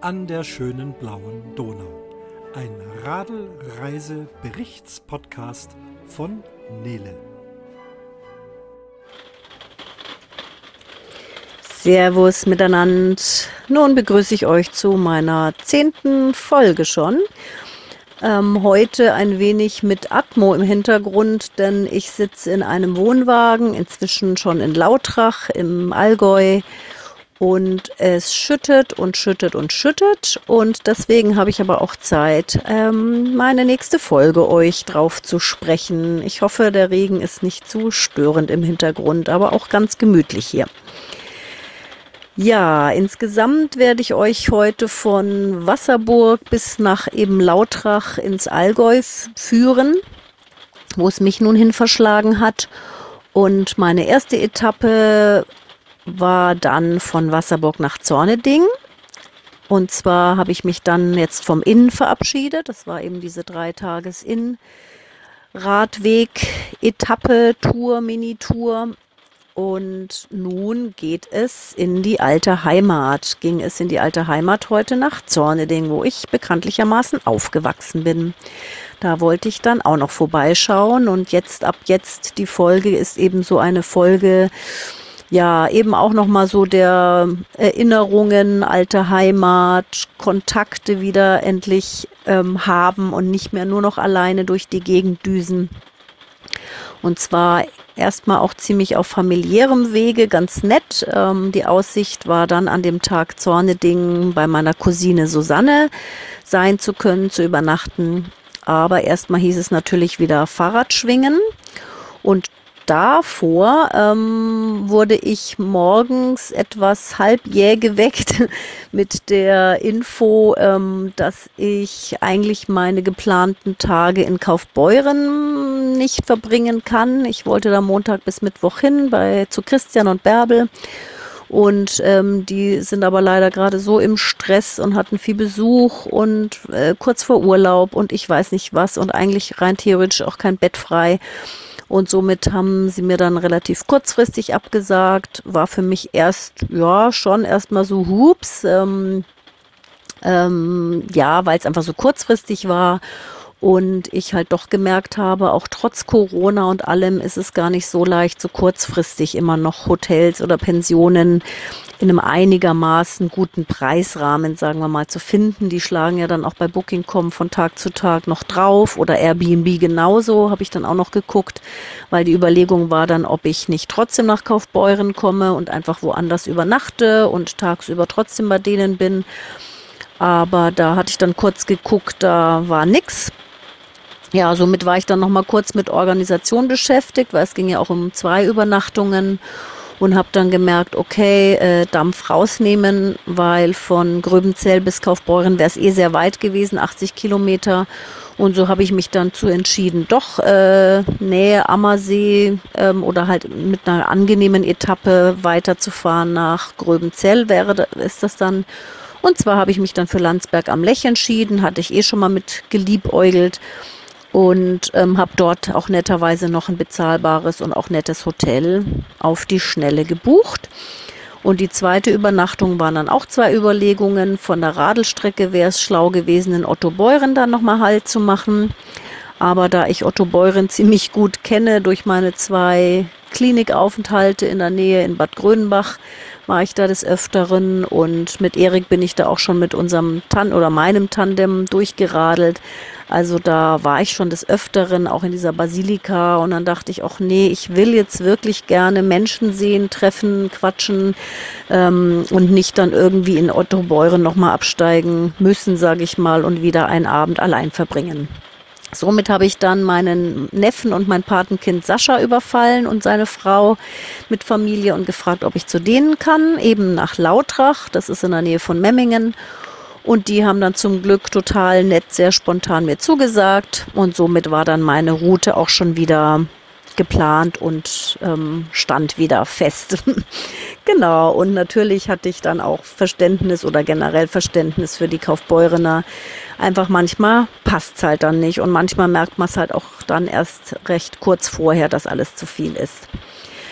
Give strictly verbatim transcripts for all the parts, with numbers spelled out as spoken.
an der schönen blauen Donau. Ein Radl-Reise-Berichtspodcast von Nele. Servus miteinander. Nun begrüße ich euch zu meiner zehnten Folge schon. Ähm, heute ein wenig mit Atmo im Hintergrund, denn ich sitze in einem Wohnwagen, inzwischen schon in Lautrach im Allgäu, und es schüttet und schüttet und schüttet, und deswegen habe ich aber auch Zeit, ähm, meine nächste Folge euch drauf zu sprechen. Ich hoffe, der Regen ist nicht zu störend im Hintergrund, aber auch ganz gemütlich hier. Ja, insgesamt werde ich euch heute von Wasserburg bis nach eben Lautrach ins Allgäu führen, wo es mich nun hin verschlagen hat. Und meine erste Etappe war dann von Wasserburg nach Zorneding. Und zwar habe ich mich dann jetzt vom Inn verabschiedet. Das war eben diese drei Tages Inn Radweg, Etappe, Tour, Mini-Tour. Und nun geht es in die alte Heimat, ging es in die alte Heimat heute nach Zorneding, wo ich bekanntlichermaßen aufgewachsen bin. Da wollte ich dann auch noch vorbeischauen, und jetzt, ab jetzt, die Folge ist eben so eine Folge, ja, eben auch nochmal so der Erinnerungen, alte Heimat, Kontakte wieder endlich ähm, haben und nicht mehr nur noch alleine durch die Gegend düsen. Und zwar erstmal auch ziemlich auf familiärem Wege, ganz nett. Ähm, die Aussicht war dann an dem Tag Zorneding bei meiner Cousine Susanne sein zu können, zu übernachten. Aber erstmal hieß es natürlich wieder Fahrradschwingen. Und davor ähm, wurde ich morgens etwas halb jäh geweckt mit der Info, ähm, dass ich eigentlich meine geplanten Tage in Kaufbeuren nicht verbringen kann. Ich wollte da Montag bis Mittwoch hin bei zu Christian und Bärbel. Und ähm, die sind aber leider gerade so im Stress und hatten viel Besuch und äh, kurz vor Urlaub und ich weiß nicht was und eigentlich rein theoretisch auch kein Bett frei. Und somit haben sie mir dann relativ kurzfristig abgesagt. War für mich erst, ja, schon erstmal so hups, ähm, ähm, ja, weil es einfach so kurzfristig war. Und ich halt doch gemerkt habe, auch trotz Corona und allem ist es gar nicht so leicht, so kurzfristig immer noch Hotels oder Pensionen in einem einigermaßen guten Preisrahmen, sagen wir mal, zu finden. Die schlagen ja dann auch bei Booking Punkt com von Tag zu Tag noch drauf, oder Airbnb genauso, habe ich dann auch noch geguckt, weil die Überlegung war dann, ob ich nicht trotzdem nach Kaufbeuren komme und einfach woanders übernachte und tagsüber trotzdem bei denen bin. Aber da hatte ich dann kurz geguckt, da war nix. Ja, somit war ich dann noch mal kurz mit Organisation beschäftigt, weil es ging ja auch um zwei Übernachtungen, und habe dann gemerkt, okay, äh, Dampf rausnehmen, weil von Gröbenzell bis Kaufbeuren wäre es eh sehr weit gewesen, achtzig Kilometer. Und so habe ich mich dann zu entschieden, doch äh, Nähe Ammersee ähm, oder halt mit einer angenehmen Etappe weiterzufahren nach Gröbenzell wäre ist das dann. Und zwar habe ich mich dann für Landsberg am Lech entschieden, hatte ich eh schon mal mit geliebäugelt, und ähm, habe dort auch netterweise noch ein bezahlbares und auch nettes Hotel auf die Schnelle gebucht. Und die zweite Übernachtung waren dann auch zwei Überlegungen. Von der Radelstrecke wäre es schlau gewesen, in Ottobeuren dann nochmal Halt zu machen. Aber da ich Ottobeuren ziemlich gut kenne durch meine zwei Klinikaufenthalte in der Nähe in Bad Grönenbach, war ich da des Öfteren, und mit Erik bin ich da auch schon mit unserem Tan oder meinem Tandem durchgeradelt. Also da war ich schon des Öfteren, auch in dieser Basilika, und dann dachte ich, ach nee, ich will jetzt wirklich gerne Menschen sehen, treffen, quatschen ähm, und nicht dann irgendwie in Ottobeuren nochmal absteigen müssen, sage ich mal, und wieder einen Abend allein verbringen. Somit habe ich dann meinen Neffen und mein Patenkind Sascha überfallen und seine Frau mit Familie und gefragt, ob ich zu denen kann, eben nach Lautrach, das ist in der Nähe von Memmingen. Und die haben dann zum Glück total nett, sehr spontan mir zugesagt, und somit war dann meine Route auch schon wieder geplant und ähm, stand wieder fest. Genau, und natürlich hatte ich dann auch Verständnis oder generell Verständnis für die Kaufbeurener. Einfach manchmal passt es halt dann nicht, und manchmal merkt man es halt auch dann erst recht kurz vorher, dass alles zu viel ist.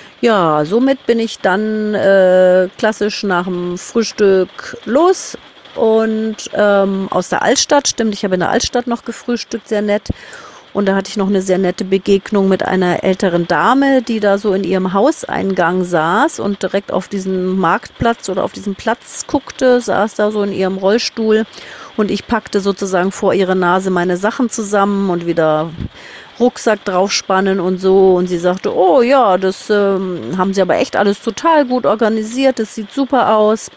Ja, somit bin ich dann äh, klassisch nach dem Frühstück los und ähm, aus der Altstadt, stimmt, ich habe in der Altstadt noch gefrühstückt, sehr nett. Und da hatte ich noch eine sehr nette Begegnung mit einer älteren Dame, die da so in ihrem Hauseingang saß und direkt auf diesen Marktplatz oder auf diesen Platz guckte, saß da so in ihrem Rollstuhl und ich packte sozusagen vor ihre Nase meine Sachen zusammen und wieder Rucksack draufspannen und so. Und sie sagte, oh ja, das ähm, haben sie aber echt alles total gut organisiert, das sieht super aus.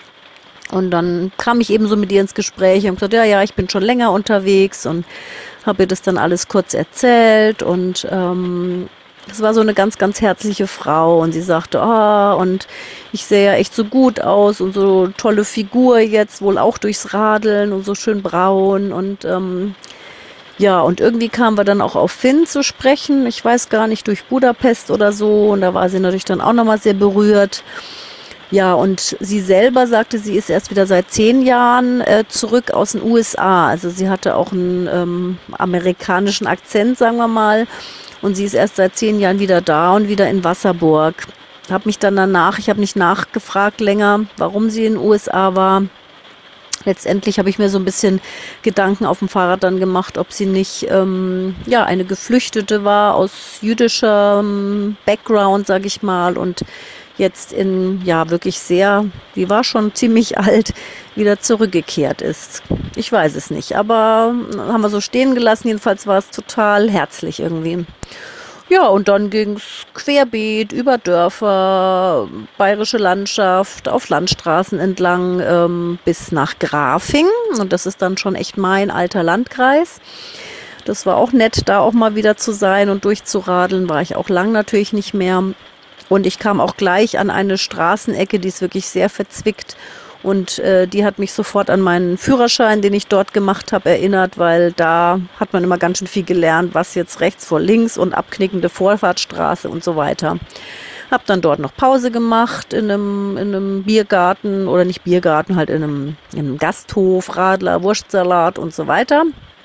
Und dann kam ich eben so mit ihr ins Gespräch und gesagt, ja, ja, ich bin schon länger unterwegs und habe ihr das dann alles kurz erzählt und ähm, das war so eine ganz, ganz herzliche Frau und sie sagte, ah, und ich sehe ja echt so gut aus und so tolle Figur jetzt, wohl auch durchs Radeln und so schön braun und ähm, ja, und irgendwie kamen wir dann auch auf Finn zu sprechen, ich weiß gar nicht, durch Budapest oder so und da war sie natürlich dann auch nochmal sehr berührt. Ja, und sie selber sagte, sie ist erst wieder seit zehn Jahren äh, zurück aus den U S A. Also sie hatte auch einen ähm, amerikanischen Akzent, sagen wir mal. Und sie ist erst seit zehn Jahren wieder da und wieder in Wasserburg. Habe mich dann danach, ich habe nicht nachgefragt länger, warum sie in den U S A war. Letztendlich habe ich mir so ein bisschen Gedanken auf dem Fahrrad dann gemacht, ob sie nicht ähm, ja eine Geflüchtete war aus jüdischem Background, sage ich mal, und jetzt in, ja, wirklich sehr, die war schon ziemlich alt, wieder zurückgekehrt ist. Ich weiß es nicht, aber haben wir so stehen gelassen. Jedenfalls war es total herzlich irgendwie. Ja, und dann ging es querbeet über Dörfer, bayerische Landschaft, auf Landstraßen entlang ähm, bis nach Grafing. Und das ist dann schon echt mein alter Landkreis. Das war auch nett, da auch mal wieder zu sein und durchzuradeln. War ich auch lang natürlich nicht mehr. Und ich kam auch gleich an eine Straßenecke, die ist wirklich sehr verzwickt. Und äh, die hat mich sofort an meinen Führerschein, den ich dort gemacht habe, erinnert, weil da hat man immer ganz schön viel gelernt, was jetzt rechts vor links und abknickende Vorfahrtsstraße und so weiter. Hab dann dort noch Pause gemacht in einem, in einem Biergarten oder nicht Biergarten, halt in einem, in einem Gasthof, Radler, Wurstsalat und so weiter.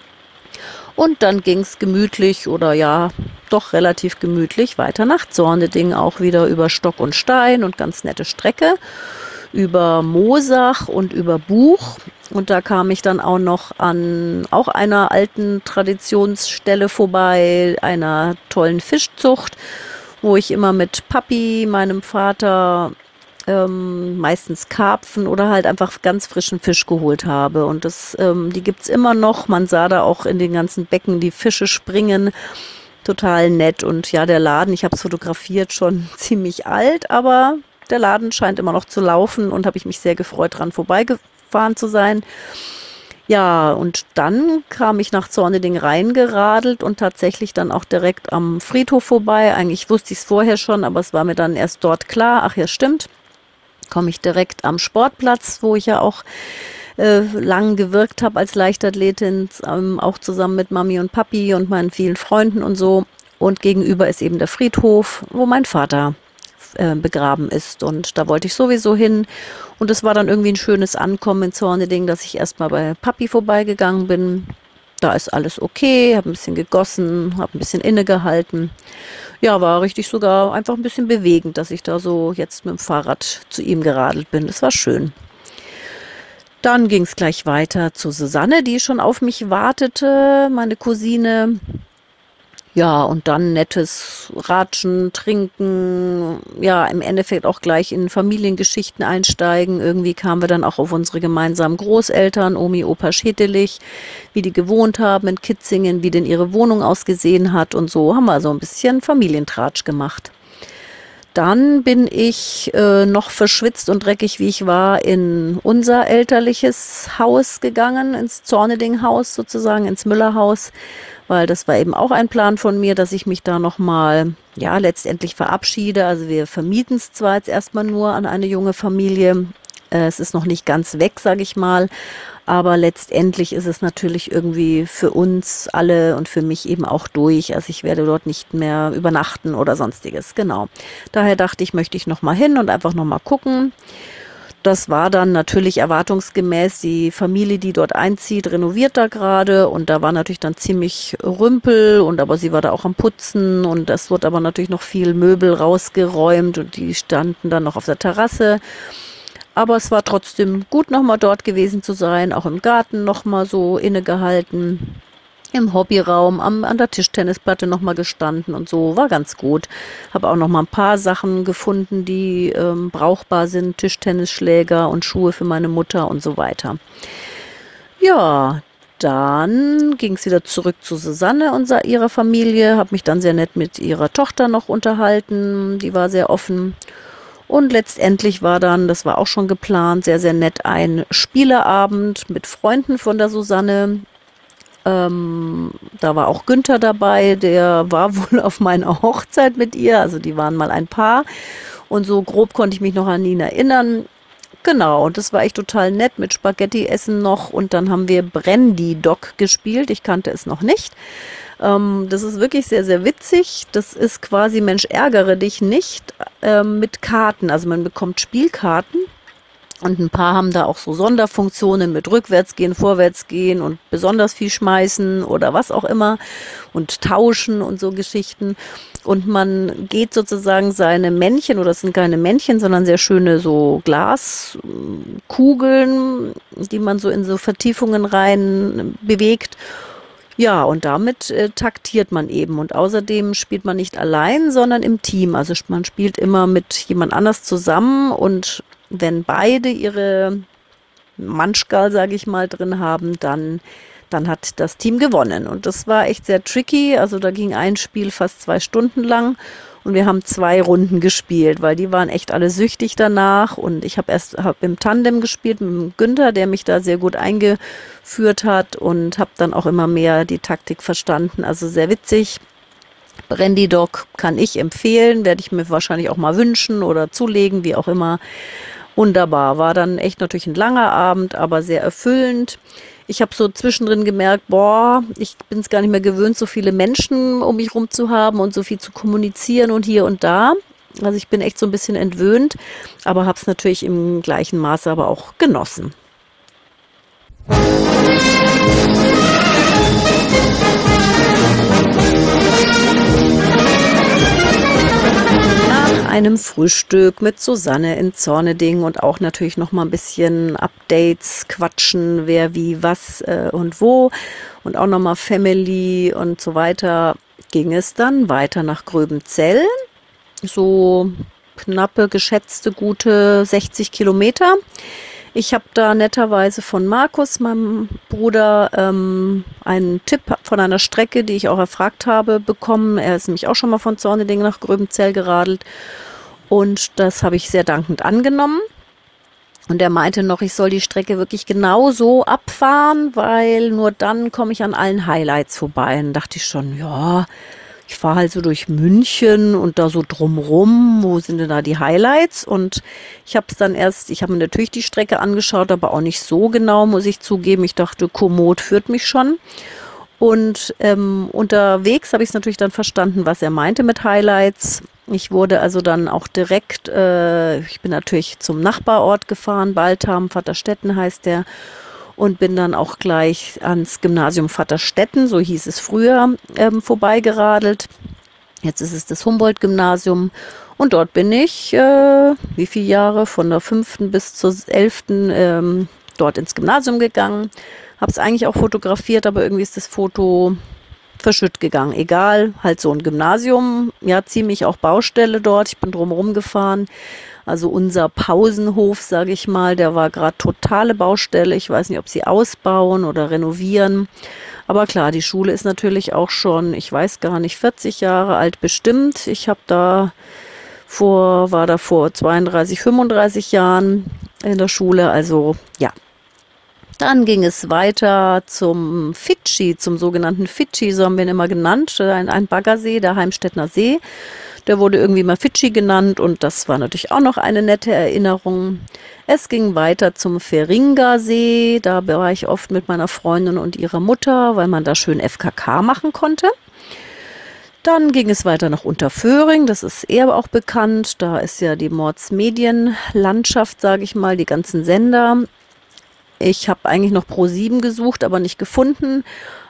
Und dann ging es gemütlich oder ja, doch relativ gemütlich weiter nach Zorneding, auch wieder über Stock und Stein und ganz nette Strecke, über Moosach und über Buch. Und da kam ich dann auch noch an auch einer alten Traditionsstelle vorbei, einer tollen Fischzucht, wo ich immer mit Papi, meinem Vater, ähm, meistens Karpfen oder halt einfach ganz frischen Fisch geholt habe. Und das, ähm, die gibt's immer noch. Man sah da auch in den ganzen Becken die Fische springen. Total nett. Und ja, der Laden, ich habe es fotografiert, schon ziemlich alt, aber der Laden scheint immer noch zu laufen und habe ich mich sehr gefreut, dran vorbeigefahren zu sein. Ja, und dann kam ich nach Zorneding reingeradelt und tatsächlich dann auch direkt am Friedhof vorbei. Eigentlich wusste ich es vorher schon, aber es war mir dann erst dort klar. Ach ja, stimmt. Komme ich direkt am Sportplatz, wo ich ja auch äh, lang gewirkt habe als Leichtathletin, ähm, auch zusammen mit Mami und Papi und meinen vielen Freunden und so. Und gegenüber ist eben der Friedhof, wo mein Vater äh, begraben ist. Und da wollte ich sowieso hin. Und es war dann irgendwie ein schönes Ankommen in Zorneding, dass ich erstmal bei Papi vorbeigegangen bin. Da ist alles okay, habe ein bisschen gegossen, habe ein bisschen innegehalten. Ja, war richtig sogar einfach ein bisschen bewegend, dass ich da so jetzt mit dem Fahrrad zu ihm geradelt bin. Das war schön. Dann ging es gleich weiter zu Susanne, die schon auf mich wartete, meine Cousine. Ja, und dann nettes Ratschen, Trinken, ja, im Endeffekt auch gleich in Familiengeschichten einsteigen. Irgendwie kamen wir dann auch auf unsere gemeinsamen Großeltern, Omi, Opa Schetelich, wie die gewohnt haben in Kitzingen, wie denn ihre Wohnung ausgesehen hat und so haben wir so ein bisschen Familientratsch gemacht. Dann bin ich äh, noch verschwitzt und dreckig, wie ich war, in unser elterliches Haus gegangen, ins Zorneding-Haus sozusagen, ins Müllerhaus, weil das war eben auch ein Plan von mir, dass ich mich da nochmal, ja, letztendlich verabschiede. Also wir vermieten es zwar jetzt erstmal nur an eine junge Familie, äh, es ist noch nicht ganz weg, sage ich mal, aber letztendlich ist es natürlich irgendwie für uns alle und für mich eben auch durch. Also ich werde dort nicht mehr übernachten oder sonstiges, genau. Daher dachte ich, möchte ich nochmal hin und einfach nochmal gucken. Das war dann natürlich erwartungsgemäß die Familie, die dort einzieht, renoviert da gerade und da war natürlich dann ziemlich Rümpel und aber sie war da auch am Putzen und das wurde aber natürlich noch viel Möbel rausgeräumt und die standen dann noch auf der Terrasse. Aber es war trotzdem gut, nochmal dort gewesen zu sein, auch im Garten nochmal so innegehalten, im Hobbyraum, am, an der Tischtennisplatte nochmal gestanden und so, war ganz gut. Habe auch nochmal ein paar Sachen gefunden, die ähm, brauchbar sind, Tischtennisschläger und Schuhe für meine Mutter und so weiter. Ja, dann ging es wieder zurück zu Susanne und sa- ihrer Familie, habe mich dann sehr nett mit ihrer Tochter noch unterhalten, die war sehr offen. Und letztendlich war dann, das war auch schon geplant, sehr, sehr nett, ein Spieleabend mit Freunden von der Susanne. Ähm, da war auch Günther dabei, der war wohl auf meiner Hochzeit mit ihr, also die waren mal ein Paar. Und so grob konnte ich mich noch an ihn erinnern. Genau, und das war echt total nett mit Spaghetti essen noch. Und dann haben wir Brandy Dog gespielt, ich kannte es noch nicht. Ähm, das ist wirklich sehr, sehr witzig. Das ist quasi Mensch, ärgere dich nicht ähm, mit Karten. Also man bekommt Spielkarten. Und ein paar haben da auch so Sonderfunktionen mit Rückwärtsgehen, Vorwärtsgehen und besonders viel schmeißen oder was auch immer und tauschen und so Geschichten. Und man geht sozusagen seine Männchen, oder es sind keine Männchen, sondern sehr schöne so Glaskugeln, die man so in so Vertiefungen rein bewegt. Ja, und damit äh, taktiert man eben. Und außerdem spielt man nicht allein, sondern im Team. Also man spielt immer mit jemand anders zusammen, und wenn beide ihre Manschgal, sage ich mal, drin haben, dann, dann hat das Team gewonnen. Und das war echt sehr tricky. Also da ging ein Spiel fast zwei Stunden lang. Und wir haben zwei Runden gespielt, weil die waren echt alle süchtig danach. Und ich habe erst hab im Tandem gespielt mit dem Günther, der mich da sehr gut eingeführt hat, und habe dann auch immer mehr die Taktik verstanden. Also sehr witzig. Brandy Dog kann ich empfehlen, werde ich mir wahrscheinlich auch mal wünschen oder zulegen, wie auch immer. Wunderbar, war dann echt natürlich ein langer Abend, aber sehr erfüllend. Ich habe so zwischendrin gemerkt, boah, ich bin es gar nicht mehr gewöhnt, so viele Menschen um mich rum zu haben und so viel zu kommunizieren und hier und da. Also ich bin echt so ein bisschen entwöhnt, aber habe es natürlich im gleichen Maße aber auch genossen. Nach einem Frühstück mit Susanne in Zorneding und auch natürlich noch mal ein bisschen Updates, quatschen, wer wie was äh, und wo, und auch noch mal Family und so weiter, ging es dann weiter nach Gröbenzell. So knappe, geschätzte, gute sechzig Kilometer. Ich habe da netterweise von Markus, meinem Bruder, ähm, einen Tipp von einer Strecke, die ich auch erfragt habe, bekommen. Er ist nämlich auch schon mal von Zorneding nach Gröbenzell geradelt, und das habe ich sehr dankend angenommen. Und er meinte noch, ich soll die Strecke wirklich genau so abfahren, weil nur dann komme ich an allen Highlights vorbei. Und dann dachte ich schon, ja, ich fahre halt so durch München und da so drumrum, wo sind denn da die Highlights? Und ich habe es dann erst, ich habe mir natürlich die Strecke angeschaut, aber auch nicht so genau, muss ich zugeben. Ich dachte, Komoot führt mich schon. Und ähm, unterwegs habe ich es natürlich dann verstanden, was er meinte mit Highlights. Ich wurde also dann auch direkt, äh, ich bin natürlich zum Nachbarort gefahren, Baltham, Vaterstetten heißt der. Und bin dann auch gleich ans Gymnasium Vaterstetten, so hieß es früher, ähm, vorbeigeradelt. Jetzt ist es das Humboldt-Gymnasium. Und dort bin ich, äh, wie viele Jahre, von der fünften bis zur elften Ähm, dort ins Gymnasium gegangen. Habe es eigentlich auch fotografiert, aber irgendwie ist das Foto verschütt gegangen. Egal, halt so ein Gymnasium, ja, ziemlich auch Baustelle dort. Ich bin drumherum gefahren. Also unser Pausenhof, sage ich mal, der war gerade totale Baustelle. Ich weiß nicht, ob sie ausbauen oder renovieren. Aber klar, die Schule ist natürlich auch schon, ich weiß gar nicht, vierzig Jahre alt bestimmt. Ich habe da vor, war da vor zweiunddreißig, fünfunddreißig Jahren in der Schule. Also ja. Dann ging es weiter zum Fidschi, zum sogenannten Fidschi, so haben wir ihn immer genannt, ein, ein Baggersee, der Heimstettner See. Der wurde irgendwie mal Fidschi genannt, und das war natürlich auch noch eine nette Erinnerung. Es ging weiter zum Feringa-See, da war ich oft mit meiner Freundin und ihrer Mutter, weil man da schön F K K machen konnte. Dann ging es weiter nach Unterföhring, das ist eher auch bekannt, da ist ja die Mordsmedienlandschaft, sage ich mal, die ganzen Sender. Ich habe eigentlich noch Pro sieben gesucht, aber nicht gefunden.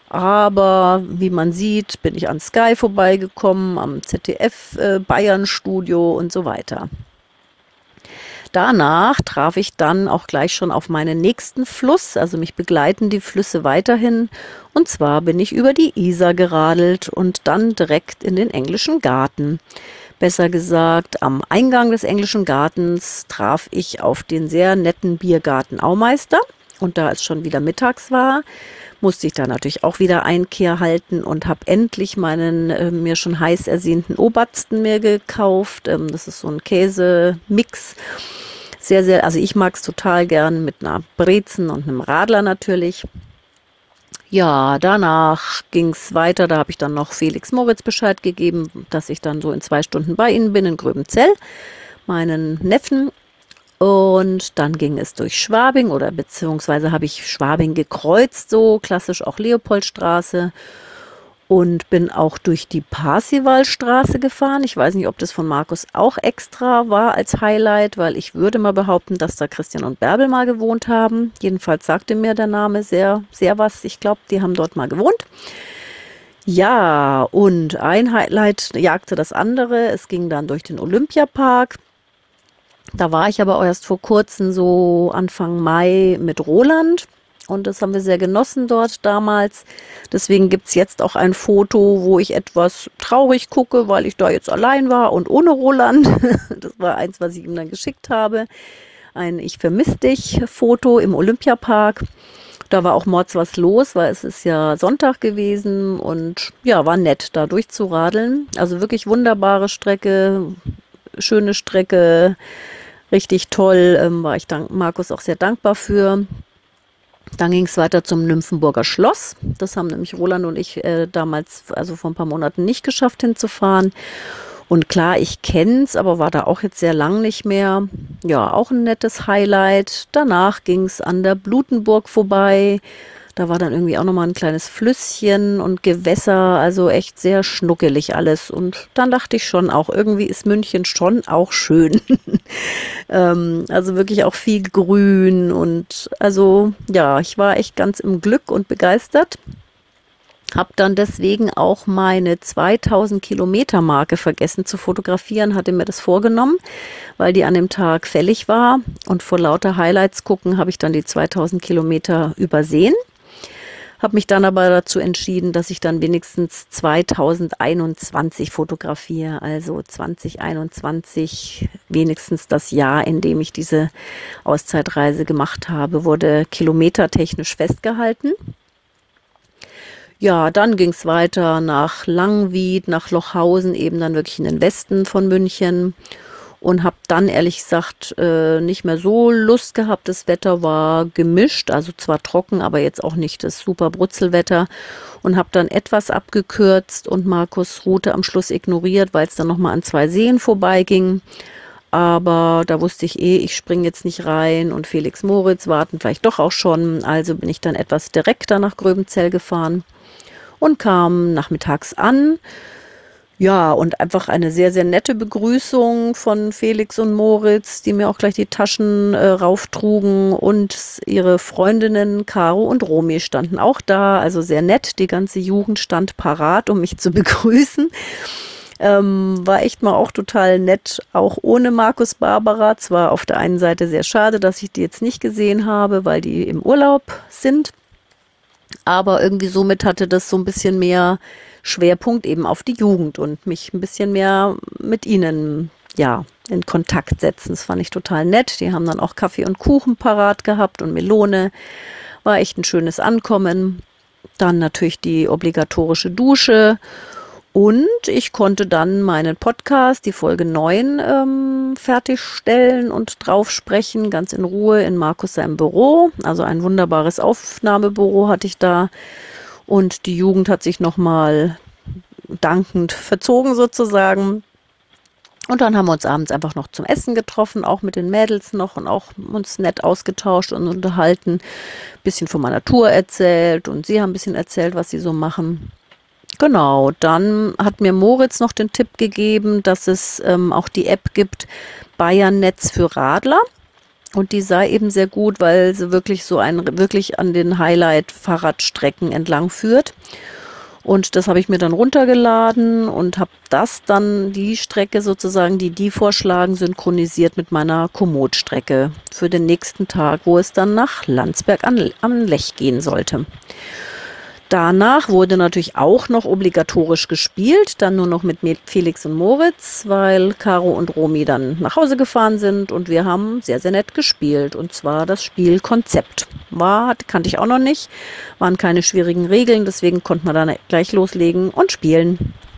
Aber wie man sieht, bin ich an Sky vorbeigekommen, am Z D F äh, Bayern Studio und so weiter. Danach traf ich dann auch gleich schon auf meinen nächsten Fluss, also mich begleiten die Flüsse weiterhin. Und zwar bin ich über die Isar geradelt und dann direkt in den Englischen Garten. Besser gesagt, am Eingang des Englischen Gartens traf ich auf den sehr netten Biergarten Aumeister. Und da es schon wieder mittags war, musste ich da natürlich auch wieder Einkehr halten und habe endlich meinen äh, mir schon heiß ersehnten Obersten mir gekauft. Ähm, das ist so ein Käsemix. Sehr, sehr, also ich mag es total gern mit einer Brezen und einem Radler natürlich. Ja, danach ging es weiter. Da habe ich dann noch Felix Moritz Bescheid gegeben, dass ich dann so in zwei Stunden bei ihnen bin in Gröbenzell, meinen Neffen. Und dann ging es durch Schwabing oder beziehungsweise habe ich Schwabing gekreuzt, so klassisch auch Leopoldstraße und bin auch durch die Parsivalstraße gefahren. Ich weiß nicht, ob das von Markus auch extra war als Highlight, weil ich würde mal behaupten, dass da Christian und Bärbel mal gewohnt haben. Jedenfalls sagte mir der Name sehr, sehr was. Ich glaube, die haben dort mal gewohnt. Ja, und ein Highlight jagte das andere. Es ging dann durch den Olympiapark. Da war ich aber auch erst vor kurzem, so Anfang Mai, mit Roland und das haben wir sehr genossen dort damals. Deswegen gibt es jetzt auch ein Foto, wo ich etwas traurig gucke, weil ich da jetzt allein war und ohne Roland. Das war eins, was ich ihm dann geschickt habe. Ein Ich vermiss dich Foto im Olympiapark. Da war auch mords was los, weil es ist ja Sonntag gewesen und ja, war nett, da durchzuradeln. Also wirklich wunderbare Strecke, schöne Strecke. Richtig toll, ähm, war ich dank Markus auch sehr dankbar für. Dann ging es weiter zum Nymphenburger Schloss. Das haben nämlich Roland und ich äh, damals, also vor ein paar Monaten, nicht geschafft hinzufahren. Und klar, ich kenne es, aber war da auch jetzt sehr lang nicht mehr. Ja, auch ein nettes Highlight. Danach ging es an der Blutenburg vorbei. Da war dann irgendwie auch nochmal ein kleines Flüsschen und Gewässer, also echt sehr schnuckelig alles. Und dann dachte ich schon auch, irgendwie ist München schon auch schön. ähm, also wirklich auch viel Grün und also ja, ich war echt ganz im Glück und begeistert. Hab dann deswegen auch meine zweitausend Kilometer Marke vergessen zu fotografieren, hatte mir das vorgenommen, weil die an dem Tag fällig war. Und vor lauter Highlights gucken habe ich dann die zweitausend Kilometer übersehen. Habe mich dann aber dazu entschieden, dass ich dann wenigstens zweitausendeinundzwanzig fotografiere, also zwanzig einundzwanzig, wenigstens das Jahr, in dem ich diese Auszeitreise gemacht habe, wurde kilometertechnisch festgehalten. Ja, dann ging es weiter nach Langwied, nach Lochhausen, eben dann wirklich in den Westen von München. Und habe dann ehrlich gesagt äh, nicht mehr so Lust gehabt. Das Wetter war gemischt, also zwar trocken, aber jetzt auch nicht das super Brutzelwetter. Und habe dann etwas abgekürzt und Markus' Route am Schluss ignoriert, weil es dann nochmal an zwei Seen vorbeiging. Aber da wusste ich eh, ich springe jetzt nicht rein und Felix Moritz warten vielleicht doch auch schon. Also bin ich dann etwas direkter nach Gröbenzell gefahren und kam nachmittags an. Ja, und einfach eine sehr, sehr nette Begrüßung von Felix und Moritz, die mir auch gleich die Taschen äh, rauftrugen und ihre Freundinnen Caro und Romy standen auch da, also sehr nett, die ganze Jugend stand parat, um mich zu begrüßen. Ähm, war echt mal auch total nett, auch ohne Markus Barbara. Zwar auf der einen Seite sehr schade, dass ich die jetzt nicht gesehen habe, weil die im Urlaub sind, aber irgendwie somit hatte das so ein bisschen mehr Schwerpunkt eben auf die Jugend und mich ein bisschen mehr mit ihnen ja in Kontakt setzen. Das fand ich total nett. Die haben dann auch Kaffee und Kuchen parat gehabt und Melone. War echt ein schönes Ankommen. Dann natürlich die obligatorische Dusche. Und ich konnte dann meinen Podcast, die Folge neun, ähm, fertigstellen und drauf sprechen, ganz in Ruhe in Markus seinem Büro. Also ein wunderbares Aufnahmebüro hatte ich da. Und die Jugend hat sich nochmal dankend verzogen sozusagen. Und dann haben wir uns abends einfach noch zum Essen getroffen, auch mit den Mädels noch und auch uns nett ausgetauscht und unterhalten. Ein bisschen von meiner Tour erzählt und sie haben ein bisschen erzählt, was sie so machen. Genau, dann hat mir Moritz noch den Tipp gegeben, dass es ähm, auch die App gibt, Bayern Netz für Radler. Und die sei eben sehr gut, weil sie wirklich so ein, wirklich an den Highlight-Fahrradstrecken entlang führt. Und das habe ich mir dann runtergeladen und habe das dann, die Strecke sozusagen, die die vorschlagen, synchronisiert mit meiner Komoot-Strecke für den nächsten Tag, wo es dann nach Landsberg an, am Lech gehen sollte. Danach wurde natürlich auch noch obligatorisch gespielt, dann nur noch mit Felix und Moritz, weil Caro und Romy dann nach Hause gefahren sind und wir haben sehr, sehr nett gespielt. Und zwar das Spiel Konzept. War, kannte ich auch noch nicht, waren keine schwierigen Regeln, deswegen konnte man dann gleich loslegen und spielen.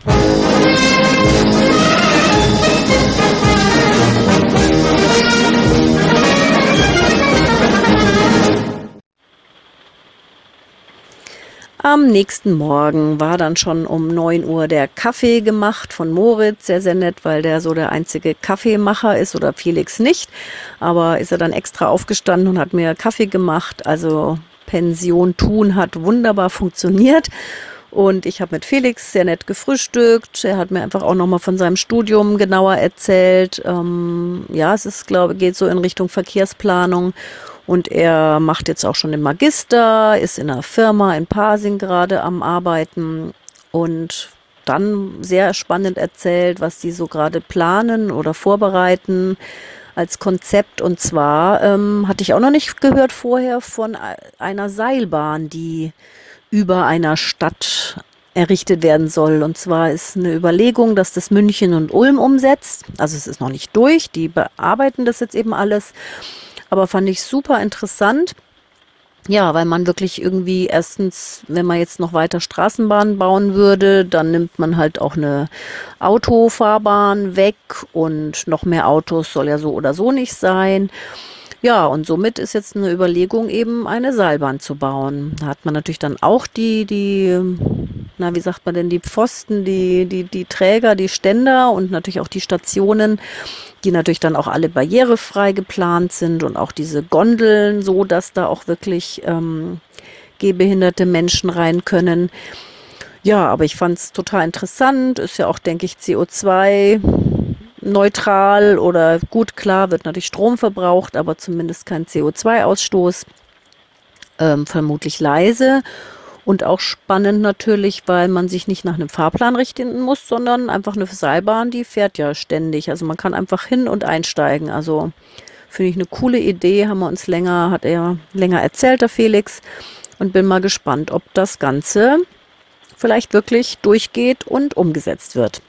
Am nächsten Morgen war dann schon um neun Uhr der Kaffee gemacht von Moritz. Sehr, sehr nett, weil der so der einzige Kaffeemacher ist oder Felix nicht. Aber ist er dann extra aufgestanden und hat mir Kaffee gemacht. Also Pension tun hat wunderbar funktioniert. Und ich habe mit Felix sehr nett gefrühstückt. Er hat mir einfach auch nochmal von seinem Studium genauer erzählt. Ähm, ja, es ist, glaube, geht so in Richtung Verkehrsplanung. Und er macht jetzt auch schon den Magister, ist in einer Firma in Pasing gerade am Arbeiten und dann sehr spannend erzählt, was die so gerade planen oder vorbereiten als Konzept. Und zwar ähm, hatte ich auch noch nicht gehört vorher von einer Seilbahn, die über einer Stadt errichtet werden soll. Und zwar ist eine Überlegung, dass das München und Ulm umsetzt. Also es ist noch nicht durch, die bearbeiten das jetzt eben alles. Aber fand ich super interessant. Ja, weil man wirklich irgendwie erstens, wenn man jetzt noch weiter Straßenbahnen bauen würde, dann nimmt man halt auch eine Autofahrbahn weg und noch mehr Autos soll ja so oder so nicht sein. Ja, und somit ist jetzt eine Überlegung, eben eine Seilbahn zu bauen. Da hat man natürlich dann auch die, die, na, wie sagt man denn, die Pfosten, die, die, die Träger, die Ständer und natürlich auch die Stationen, die natürlich dann auch alle barrierefrei geplant sind und auch diese Gondeln, so dass da auch wirklich ähm, gehbehinderte Menschen rein können. Ja, aber ich fand es total interessant. Ist ja auch, denke ich, C O zwei neutral oder gut, klar, wird natürlich Strom verbraucht, aber zumindest kein C O zwei Ausstoß. Ähm, vermutlich leise. Und auch spannend natürlich, weil man sich nicht nach einem Fahrplan richten muss, sondern einfach eine Seilbahn, die fährt ja ständig. Also man kann einfach hin und einsteigen. Also finde ich eine coole Idee, haben wir uns länger, hat er länger erzählt, der Felix. Und bin mal gespannt, ob das Ganze vielleicht wirklich durchgeht und umgesetzt wird.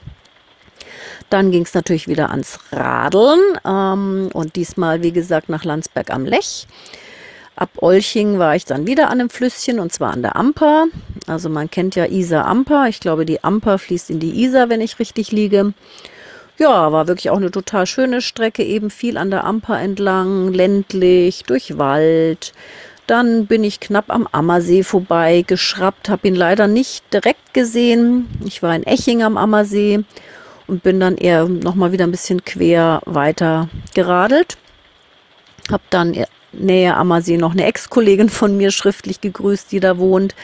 Dann ging es natürlich wieder ans Radeln ähm, und diesmal, wie gesagt, nach Landsberg am Lech. Ab Olching war ich dann wieder an einem Flüsschen und zwar an der Amper. Also man kennt ja Isar-Amper. Ich glaube, die Amper fließt in die Isar, wenn ich richtig liege. Ja, war wirklich auch eine total schöne Strecke, eben viel an der Amper entlang, ländlich, durch Wald. Dann bin ich knapp am Ammersee vorbei geschraubt, habe ihn leider nicht direkt gesehen. Ich war in Eching am Ammersee und bin dann eher nochmal wieder ein bisschen quer weiter geradelt. Habe dann Nähe Ammersee noch eine Ex-Kollegin von mir schriftlich gegrüßt, die da wohnt.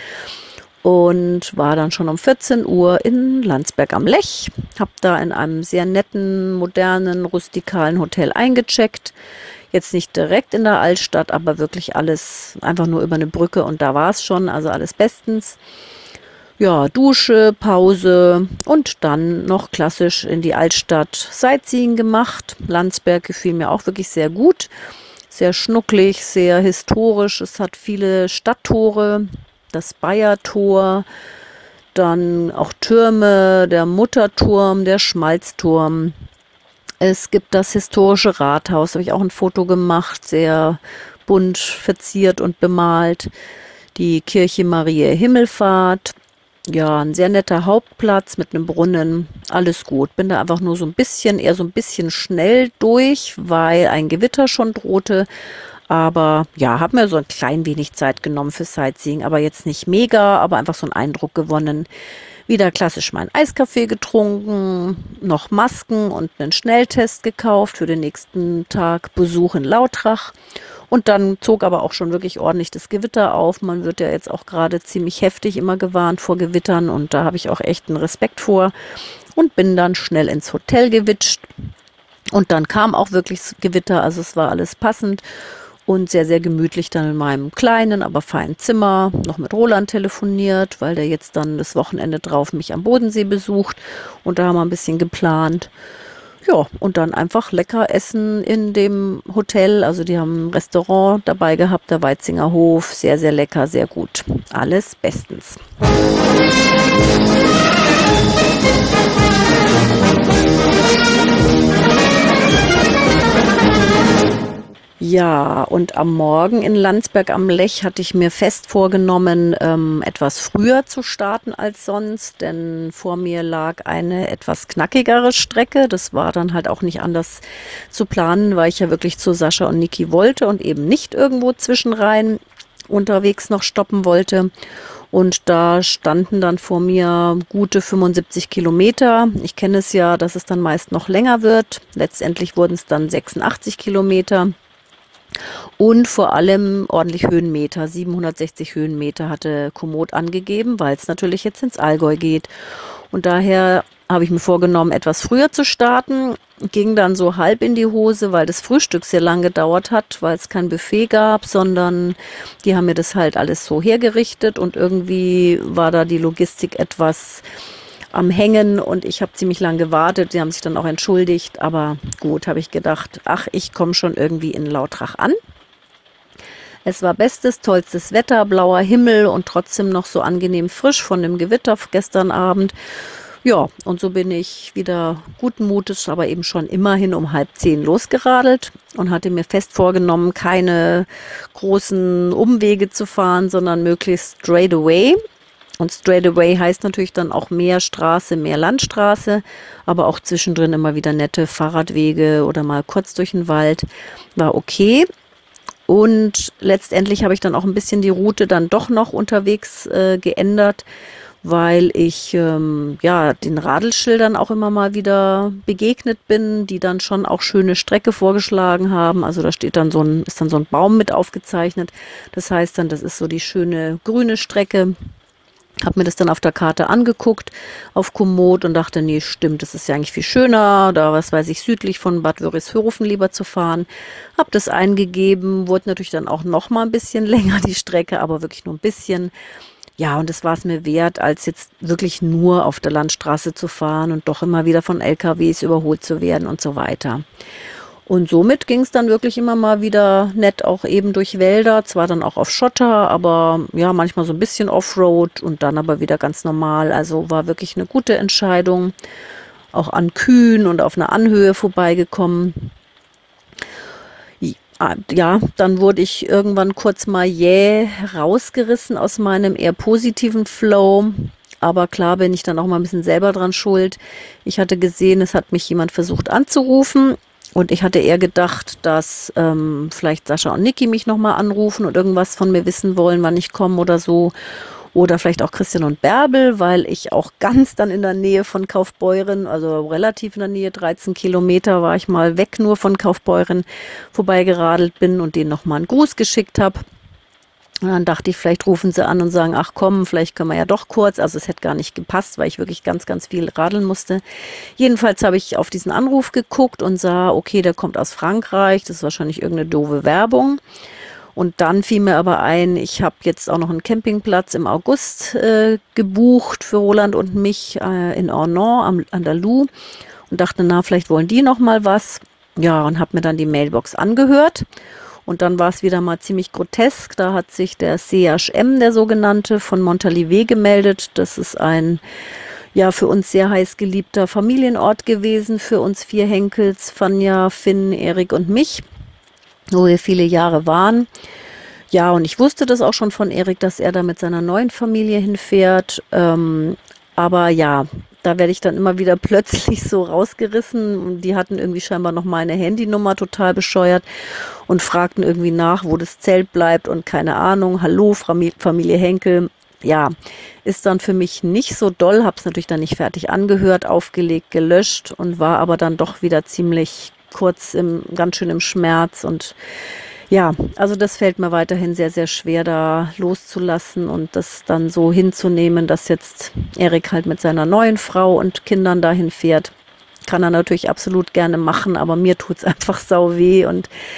Und war dann schon um vierzehn Uhr in Landsberg am Lech. Habe da in einem sehr netten, modernen, rustikalen Hotel eingecheckt. Jetzt nicht direkt in der Altstadt, aber wirklich alles einfach nur über eine Brücke und da war es schon, also alles bestens. Ja, Dusche, Pause und dann noch klassisch in die Altstadt Sightseeing gemacht. Landsberg gefiel mir auch wirklich sehr gut. Sehr schnucklig, sehr historisch. Es hat viele Stadttore, das Bayertor, dann auch Türme, der Mutterturm, der Schmalzturm. Es gibt das historische Rathaus, habe ich auch ein Foto gemacht, sehr bunt verziert und bemalt. Die Kirche Mariä Himmelfahrt. Ja, ein sehr netter Hauptplatz mit einem Brunnen, alles gut. Bin da einfach nur so ein bisschen, eher so ein bisschen schnell durch, weil ein Gewitter schon drohte. Aber ja, habe mir so ein klein wenig Zeit genommen für Sightseeing, aber jetzt nicht mega, aber einfach so einen Eindruck gewonnen. Wieder klassisch meinen Eiskaffee getrunken, noch Masken und einen Schnelltest gekauft für den nächsten Tag Besuch in Lautrach. Und dann zog aber auch schon wirklich ordentlich das Gewitter auf. Man wird ja jetzt auch gerade ziemlich heftig immer gewarnt vor Gewittern und da habe ich auch echt einen Respekt vor und bin dann schnell ins Hotel gewitscht. Und dann kam auch wirklich das Gewitter, also es war alles passend. und sehr, sehr gemütlich dann in meinem kleinen, aber feinen Zimmer noch mit Roland telefoniert, weil der jetzt dann das Wochenende drauf mich am Bodensee besucht und da haben wir ein bisschen geplant. Ja, und dann einfach lecker essen in dem Hotel. Also die haben ein Restaurant dabei gehabt, der Weitzinger Hof. Sehr, sehr lecker, sehr gut. Alles bestens. Ja, und am Morgen in Landsberg am Lech hatte ich mir fest vorgenommen, ähm, etwas früher zu starten als sonst, denn vor mir lag eine etwas knackigere Strecke. Das war dann halt auch nicht anders zu planen, weil ich ja wirklich zu Sascha und Niki wollte und eben nicht irgendwo zwischenrein unterwegs noch stoppen wollte. Und da standen dann vor mir gute fünfundsiebzig Kilometer. Ich kenne es ja, dass es dann meist noch länger wird. Letztendlich wurden es dann sechsundachtzig Kilometer. Und vor allem ordentlich Höhenmeter, siebenhundertsechzig Höhenmeter hatte Komoot angegeben, weil es natürlich jetzt ins Allgäu geht. Und daher habe ich mir vorgenommen, etwas früher zu starten. Ging dann so halb in die Hose, weil das Frühstück sehr lang gedauert hat, weil es kein Buffet gab, sondern die haben mir das halt alles so hergerichtet und irgendwie war da die Logistik etwas am Hängen und ich habe ziemlich lang gewartet. Sie haben sich dann auch entschuldigt, aber gut, habe ich gedacht, ach, ich komme schon irgendwie in Lautrach an. Es war bestes, tollstes Wetter, blauer Himmel und trotzdem noch so angenehm frisch von dem Gewitter gestern Abend. Ja, und so bin ich wieder guten Mutes, aber eben schon immerhin um halb zehn losgeradelt und hatte mir fest vorgenommen, keine großen Umwege zu fahren, sondern möglichst straight away. Und straight away heißt natürlich dann auch mehr Straße, mehr Landstraße, aber auch zwischendrin immer wieder nette Fahrradwege oder mal kurz durch den Wald. War okay. Und letztendlich habe ich dann auch ein bisschen die Route dann doch noch unterwegs äh, geändert, weil ich ähm, ja den Radelschildern auch immer mal wieder begegnet bin, die dann schon auch schöne Strecke vorgeschlagen haben. Also da steht dann so ein, ist dann so ein Baum mit aufgezeichnet. Das heißt dann, das ist so die schöne grüne Strecke. Habe mir das dann auf der Karte angeguckt, auf Komoot und dachte, nee, stimmt, das ist ja eigentlich viel schöner, da, was weiß ich, südlich von Bad Wörishofen lieber zu fahren. Habe das eingegeben, wurde natürlich dann auch noch mal ein bisschen länger die Strecke, aber wirklich nur ein bisschen. Ja, und das war es mir wert, als jetzt wirklich nur auf der Landstraße zu fahren und doch immer wieder von L K Ws überholt zu werden und so weiter. Und somit ging es dann wirklich immer mal wieder nett auch eben durch Wälder, zwar dann auch auf Schotter, aber ja, manchmal so ein bisschen Offroad und dann aber wieder ganz normal. Also war wirklich eine gute Entscheidung, auch an Kühen und auf einer Anhöhe vorbeigekommen. Ja, dann wurde ich irgendwann kurz mal jäh rausgerissen aus meinem eher positiven Flow. Aber klar bin ich dann auch mal ein bisschen selber dran schuld. Ich hatte gesehen, es hat mich jemand versucht anzurufen. Und ich hatte eher gedacht, dass ähm, vielleicht Sascha und Niki mich nochmal anrufen und irgendwas von mir wissen wollen, wann ich komme oder so. Oder vielleicht auch Christian und Bärbel, weil ich auch ganz dann in der Nähe von Kaufbeuren, also relativ in der Nähe, dreizehn Kilometer war ich mal weg nur von Kaufbeuren vorbeigeradelt bin und denen nochmal einen Gruß geschickt habe. Und dann dachte ich, vielleicht rufen sie an und sagen, ach komm, vielleicht können wir ja doch kurz. Also es hätte gar nicht gepasst, weil ich wirklich ganz, ganz viel radeln musste. Jedenfalls habe ich auf diesen Anruf geguckt und sah, okay, der kommt aus Frankreich. Das ist wahrscheinlich irgendeine doofe Werbung. Und dann fiel mir aber ein, ich habe jetzt auch noch einen Campingplatz im August äh, gebucht für Roland und mich äh, in Ornans am, an der Lou. Und dachte, na, vielleicht wollen die noch mal was. Ja, und habe mir dann die Mailbox angehört. Und dann war es wieder mal ziemlich grotesk. Da hat sich der C H M, der sogenannte, von Montalivet gemeldet. Das ist ein ja für uns sehr heiß geliebter Familienort gewesen, für uns vier Henkels, Fanja, Finn, Erik und mich, wo wir viele Jahre waren. Ja, und ich wusste das auch schon von Erik, dass er da mit seiner neuen Familie hinfährt. Ähm, aber ja, da werde ich dann immer wieder plötzlich so rausgerissen und die hatten irgendwie scheinbar noch meine Handynummer, total bescheuert und fragten irgendwie nach, wo das Zelt bleibt und keine Ahnung, hallo Familie Henkel. Ja, ist dann für mich nicht so doll, habe es natürlich dann nicht fertig angehört, aufgelegt, gelöscht und war aber dann doch wieder ziemlich kurz im, ganz schön im Schmerz und ja, also das fällt mir weiterhin sehr, sehr schwer, da loszulassen und das dann so hinzunehmen, dass jetzt Erik halt mit seiner neuen Frau und Kindern dahin fährt. Kann er natürlich absolut gerne machen, aber mir tut's einfach sau weh und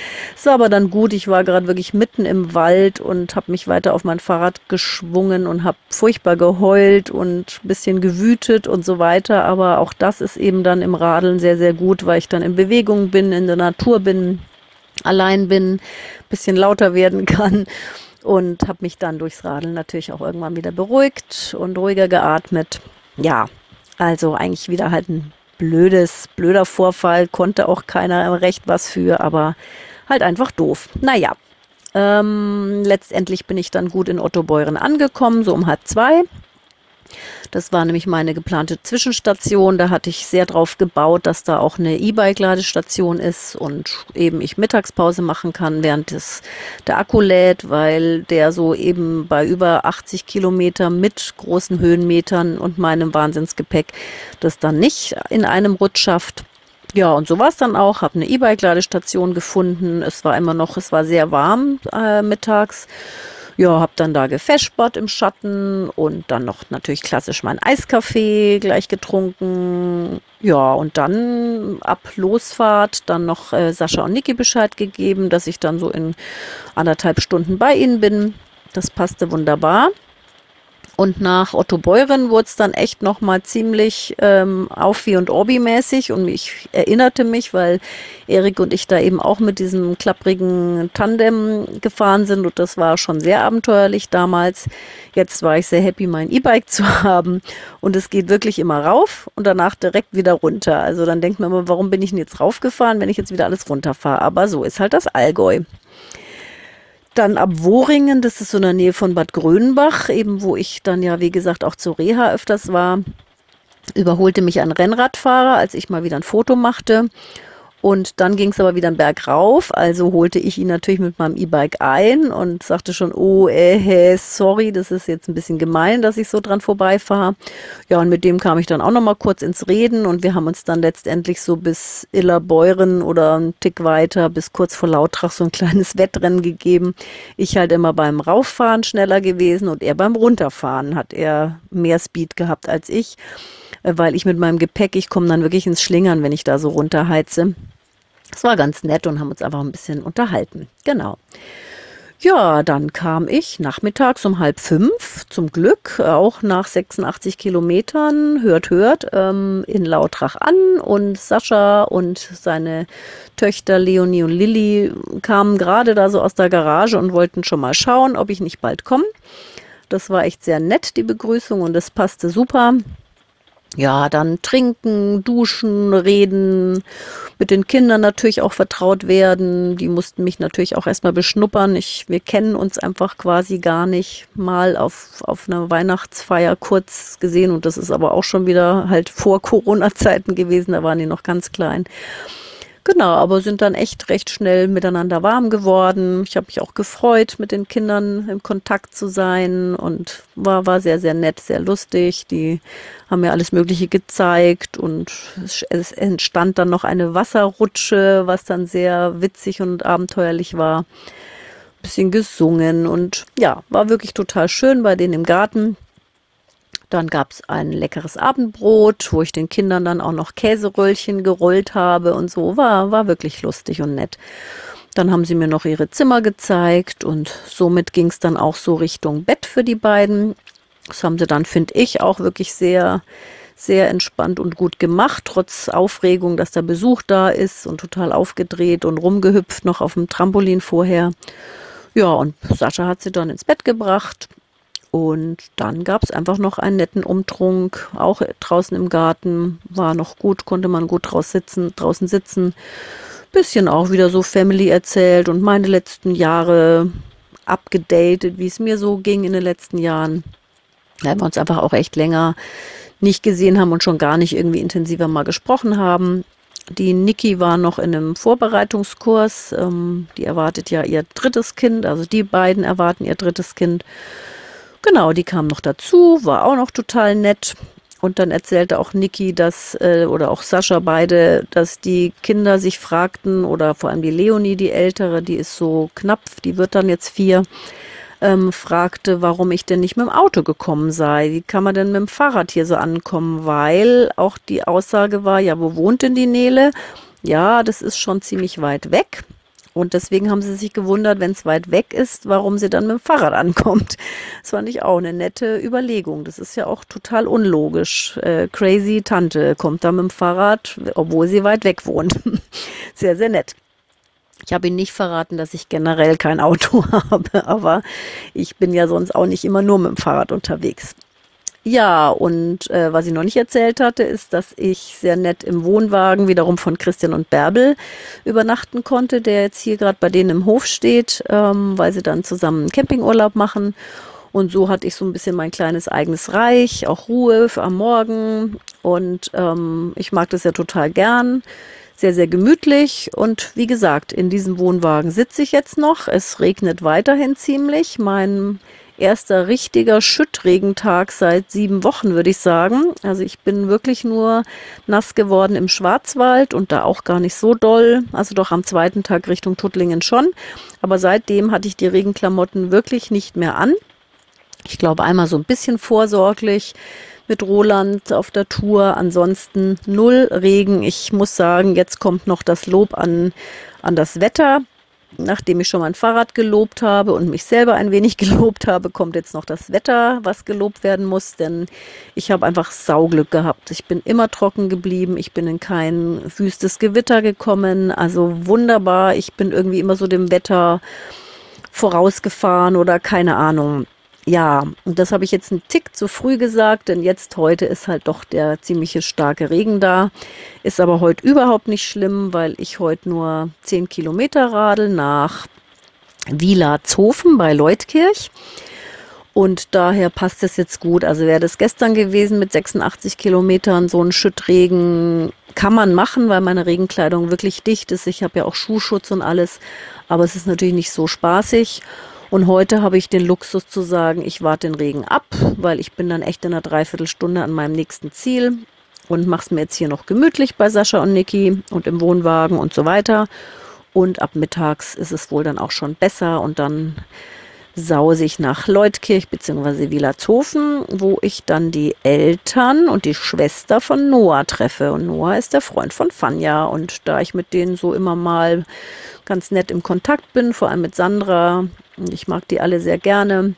Es war aber dann gut, ich war gerade wirklich mitten im Wald und habe mich weiter auf mein Fahrrad geschwungen und habe furchtbar geheult und ein bisschen gewütet und so weiter. Aber auch das ist eben dann im Radeln sehr, sehr gut, weil ich dann in Bewegung bin, in der Natur bin, allein bin, ein bisschen lauter werden kann und habe mich dann durchs Radeln natürlich auch irgendwann wieder beruhigt und ruhiger geatmet. Ja, also eigentlich wieder halt ein blödes, blöder Vorfall, konnte auch keiner recht was für, aber halt einfach doof. Naja, ähm, letztendlich bin ich dann gut in Ottobeuren angekommen, so um halb zwei. Das war nämlich meine geplante Zwischenstation. Da hatte ich sehr drauf gebaut, dass da auch eine E-Bike-Ladestation ist und eben ich Mittagspause machen kann, während es der Akku lädt, weil der so eben bei über achtzig Kilometer mit großen Höhenmetern und meinem Wahnsinnsgepäck das dann nicht in einem Rutsch schafft. Ja, und so war es dann auch. Habe eine E-Bike-Ladestation gefunden. Es war immer noch, es war sehr warm äh, mittags. Ja, habe dann da gefespert im Schatten und dann noch natürlich klassisch meinen Eiskaffee gleich getrunken. Ja, und dann ab Losfahrt dann noch äh, Sascha und Niki Bescheid gegeben, dass ich dann so in anderthalb Stunden bei ihnen bin. Das passte wunderbar. Und nach Ottobeuren wurde es dann echt nochmal ziemlich ähm, Aufi- und Orbi-mäßig und ich erinnerte mich, weil Erik und ich da eben auch mit diesem klapprigen Tandem gefahren sind und das war schon sehr abenteuerlich damals. Jetzt war ich sehr happy, mein E-Bike zu haben und es geht wirklich immer rauf und danach direkt wieder runter. Also dann denkt man immer, warum bin ich denn jetzt raufgefahren, wenn ich jetzt wieder alles runterfahre? Aber so ist halt das Allgäu. Dann ab Wohringen, das ist so in der Nähe von Bad Grönbach, eben wo ich dann ja, wie gesagt, auch zur Reha öfters war, überholte mich ein Rennradfahrer, als ich mal wieder ein Foto machte. Und dann ging es aber wieder einen Berg rauf, also holte ich ihn natürlich mit meinem E-Bike ein und sagte schon, oh, äh, sorry, das ist jetzt ein bisschen gemein, dass ich so dran vorbeifahre. Ja, und mit dem kam ich dann auch noch mal kurz ins Reden und wir haben uns dann letztendlich so bis Illerbeuren oder einen Tick weiter, bis kurz vor Lautrach so ein kleines Wettrennen gegeben. Ich halt immer beim Rauffahren schneller gewesen und er beim Runterfahren hat er mehr Speed gehabt als ich, weil ich mit meinem Gepäck, ich komme dann wirklich ins Schlingern, wenn ich da so runterheize. Es war ganz nett und haben uns einfach ein bisschen unterhalten. Genau. Ja, dann kam ich nachmittags um halb fünf, zum Glück, auch nach sechsundachtzig Kilometern, hört, hört, ähm, in Lautrach an und Sascha und seine Töchter Leonie und Lilly kamen gerade da so aus der Garage und wollten schon mal schauen, ob ich nicht bald komme. Das war echt sehr nett, die Begrüßung, und das passte super. Ja, dann trinken, duschen, reden, mit den Kindern natürlich auch vertraut werden. Die mussten mich natürlich auch erstmal beschnuppern. Ich, wir kennen uns einfach quasi gar nicht, mal auf, auf einer Weihnachtsfeier kurz gesehen, und das ist aber auch schon wieder halt vor Corona-Zeiten gewesen, da waren die noch ganz klein. Genau, aber sind dann echt recht schnell miteinander warm geworden. Ich habe mich auch gefreut, mit den Kindern im Kontakt zu sein, und war, war sehr, sehr nett, sehr lustig. Die haben mir alles Mögliche gezeigt und es, es entstand dann noch eine Wasserrutsche, was dann sehr witzig und abenteuerlich war. Bisschen gesungen und ja, war wirklich total schön bei denen im Garten. Dann gab es ein leckeres Abendbrot, wo ich den Kindern dann auch noch Käseröllchen gerollt habe und so. War, war wirklich lustig und nett. Dann haben sie mir noch ihre Zimmer gezeigt und somit ging es dann auch so Richtung Bett für die beiden. Das haben sie dann, finde ich, auch wirklich sehr, sehr entspannt und gut gemacht, trotz Aufregung, dass der Besuch da ist, und total aufgedreht und rumgehüpft noch auf dem Trampolin vorher. Ja, und Sascha hat sie dann ins Bett gebracht. Und dann gab es einfach noch einen netten Umtrunk, auch draußen im Garten, war noch gut, konnte man gut draus sitzen, draußen sitzen. Bisschen auch wieder so Family erzählt und meine letzten Jahre abgedatet, wie es mir so ging in den letzten Jahren. Weil wir uns einfach auch echt länger nicht gesehen haben und schon gar nicht irgendwie intensiver mal gesprochen haben. Die Niki war noch in einem Vorbereitungskurs, ähm, die erwartet ja ihr drittes Kind, also die beiden erwarten ihr drittes Kind. Genau, die kam noch dazu, war auch noch total nett. Und dann erzählte auch Niki, dass, äh, oder auch Sascha beide, dass die Kinder sich fragten, oder vor allem die Leonie, die Ältere, die ist so knapp, die wird dann jetzt vier, ähm, fragte, warum ich denn nicht mit dem Auto gekommen sei. Wie kann man denn mit dem Fahrrad hier so ankommen? Weil auch die Aussage war, ja, wo wohnt denn die Nele? Ja, das ist schon ziemlich weit weg. Und deswegen haben sie sich gewundert, wenn es weit weg ist, warum sie dann mit dem Fahrrad ankommt. Das fand ich auch eine nette Überlegung. Das ist ja auch total unlogisch. Äh, crazy Tante kommt da mit dem Fahrrad, obwohl sie weit weg wohnt. Sehr, sehr nett. Ich habe Ihnen nicht verraten, dass ich generell kein Auto habe, aber ich bin ja sonst auch nicht immer nur mit dem Fahrrad unterwegs. Ja, und äh, was ich noch nicht erzählt hatte, ist, dass ich sehr nett im Wohnwagen wiederum von Christian und Bärbel übernachten konnte, der jetzt hier gerade bei denen im Hof steht, ähm, weil sie dann zusammen einen Campingurlaub machen. Und so hatte ich so ein bisschen mein kleines eigenes Reich, auch Ruhe für am Morgen. Und ähm, ich mag das ja total gern. Sehr, sehr gemütlich. Und wie gesagt, in diesem Wohnwagen sitze ich jetzt noch. Es regnet weiterhin ziemlich. Mein erster richtiger Schüttregentag seit sieben Wochen, würde ich sagen. Also ich bin wirklich nur nass geworden im Schwarzwald und da auch gar nicht so doll. Also doch am zweiten Tag Richtung Tuttlingen schon. Aber seitdem hatte ich die Regenklamotten wirklich nicht mehr an. Ich glaube einmal so ein bisschen vorsorglich mit Roland auf der Tour. Ansonsten null Regen. Ich muss sagen, jetzt kommt noch das Lob an, an das Wetter. Nachdem ich schon mein Fahrrad gelobt habe und mich selber ein wenig gelobt habe, kommt jetzt noch das Wetter, was gelobt werden muss, denn ich habe einfach Sauglück gehabt. Ich bin immer trocken geblieben, ich bin in kein wüstes Gewitter gekommen, also wunderbar. Ich bin irgendwie immer so dem Wetter vorausgefahren oder keine Ahnung. Ja, und das habe ich jetzt einen Tick zu früh gesagt, denn jetzt heute ist halt doch der ziemliche starke Regen da. Ist aber heute überhaupt nicht schlimm, weil ich heute nur zehn Kilometer radel nach Wielatshofen bei Leutkirch. Und daher passt es jetzt gut. Also wäre das gestern gewesen mit sechsundachtzig Kilometern, so ein Schüttregen kann man machen, weil meine Regenkleidung wirklich dicht ist. Ich habe ja auch Schuhschutz und alles, aber es ist natürlich nicht so spaßig. Und heute habe ich den Luxus zu sagen, ich warte den Regen ab, weil ich bin dann echt in einer Dreiviertelstunde an meinem nächsten Ziel und mache es mir jetzt hier noch gemütlich bei Sascha und Niki und im Wohnwagen und so weiter. Und ab mittags ist es wohl dann auch schon besser und dann sause ich nach Leutkirch bzw. Wielatshofen, wo ich dann die Eltern und die Schwester von Noah treffe. Und Noah ist der Freund von Fanja. Und da ich mit denen so immer mal ganz nett im Kontakt bin, vor allem mit Sandra, und ich mag die alle sehr gerne.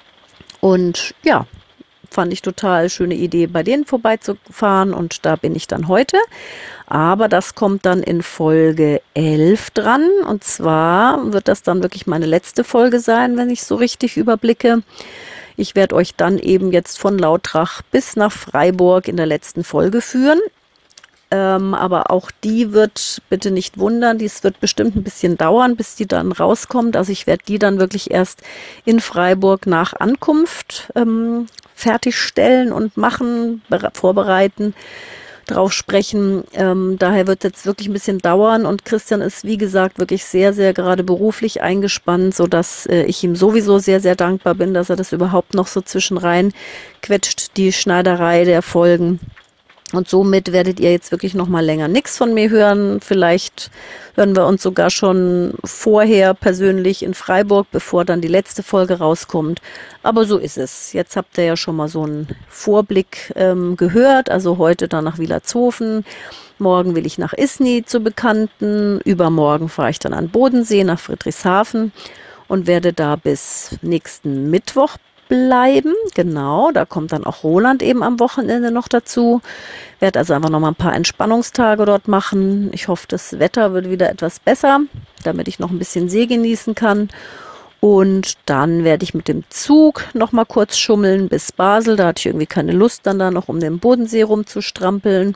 Und ja, fand ich total schöne Idee, bei denen vorbeizufahren. Und da bin ich dann heute. Aber das kommt dann in Folge elf dran. Und zwar wird das dann wirklich meine letzte Folge sein, wenn ich so richtig überblicke. Ich werde euch dann eben jetzt von Lautrach bis nach Freiburg in der letzten Folge führen. Ähm, aber auch die wird, bitte nicht wundern, dies wird bestimmt ein bisschen dauern, bis die dann rauskommt. Also ich werde die dann wirklich erst in Freiburg nach Ankunft ähm, fertigstellen und machen, vorbereiten, drauf sprechen. Ähm, daher wird es jetzt wirklich ein bisschen dauern und Christian ist, wie gesagt, wirklich sehr, sehr gerade beruflich eingespannt, sodass äh, ich ihm sowieso sehr, sehr dankbar bin, dass er das überhaupt noch so zwischenrein quetscht, die Schneiderei der Folgen. Und somit werdet ihr jetzt wirklich noch mal länger nichts von mir hören. Vielleicht hören wir uns sogar schon vorher persönlich in Freiburg, bevor dann die letzte Folge rauskommt. Aber so ist es. Jetzt habt ihr ja schon mal so einen Vorblick ähm, gehört. Also heute dann nach Wielatshofen. Morgen will ich nach Isny zu Bekannten. Übermorgen fahre ich dann an Bodensee nach Friedrichshafen und werde da bis nächsten Mittwoch bleiben. Genau, da kommt dann auch Roland eben am Wochenende noch dazu. Werde also einfach noch mal ein paar Entspannungstage dort machen. Ich hoffe, das Wetter wird wieder etwas besser, damit ich noch ein bisschen See genießen kann. Und dann werde ich mit dem Zug noch mal kurz schummeln bis Basel. Da hatte ich irgendwie keine Lust, dann da noch um den Bodensee rumzustrampeln.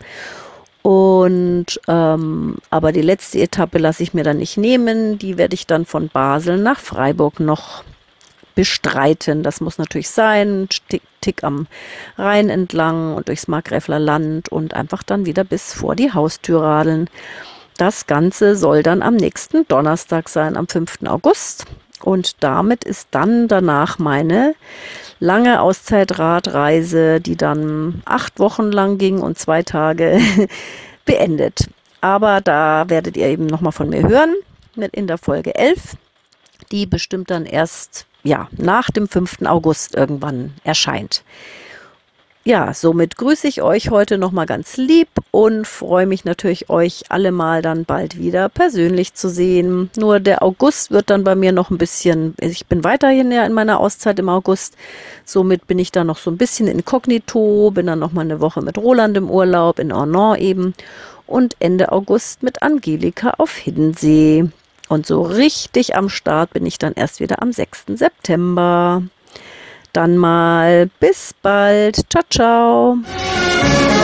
Und ähm, aber die letzte Etappe lasse ich mir dann nicht nehmen. Die werde ich dann von Basel nach Freiburg noch bestreiten. Das muss natürlich sein, Tick, Tick am Rhein entlang und durchs Markgräfler Land und einfach dann wieder bis vor die Haustür radeln. Das Ganze soll dann am nächsten Donnerstag sein, am fünften August. Und damit ist dann danach meine lange Auszeitradreise, die dann acht Wochen lang ging und zwei Tage beendet. Aber da werdet ihr eben nochmal von mir hören, mit in der Folge elf, die bestimmt dann erst ja, nach dem fünften August irgendwann erscheint. Ja, somit grüße ich euch heute nochmal ganz lieb und freue mich natürlich, euch alle mal dann bald wieder persönlich zu sehen. Nur der August wird dann bei mir noch ein bisschen, ich bin weiterhin ja in meiner Auszeit im August, somit bin ich dann noch so ein bisschen inkognito, bin dann nochmal eine Woche mit Roland im Urlaub, in Ornans eben und Ende August mit Angelika auf Hiddensee. Und so richtig am Start bin ich dann erst wieder am sechsten September. Dann mal bis bald. Ciao, ciao.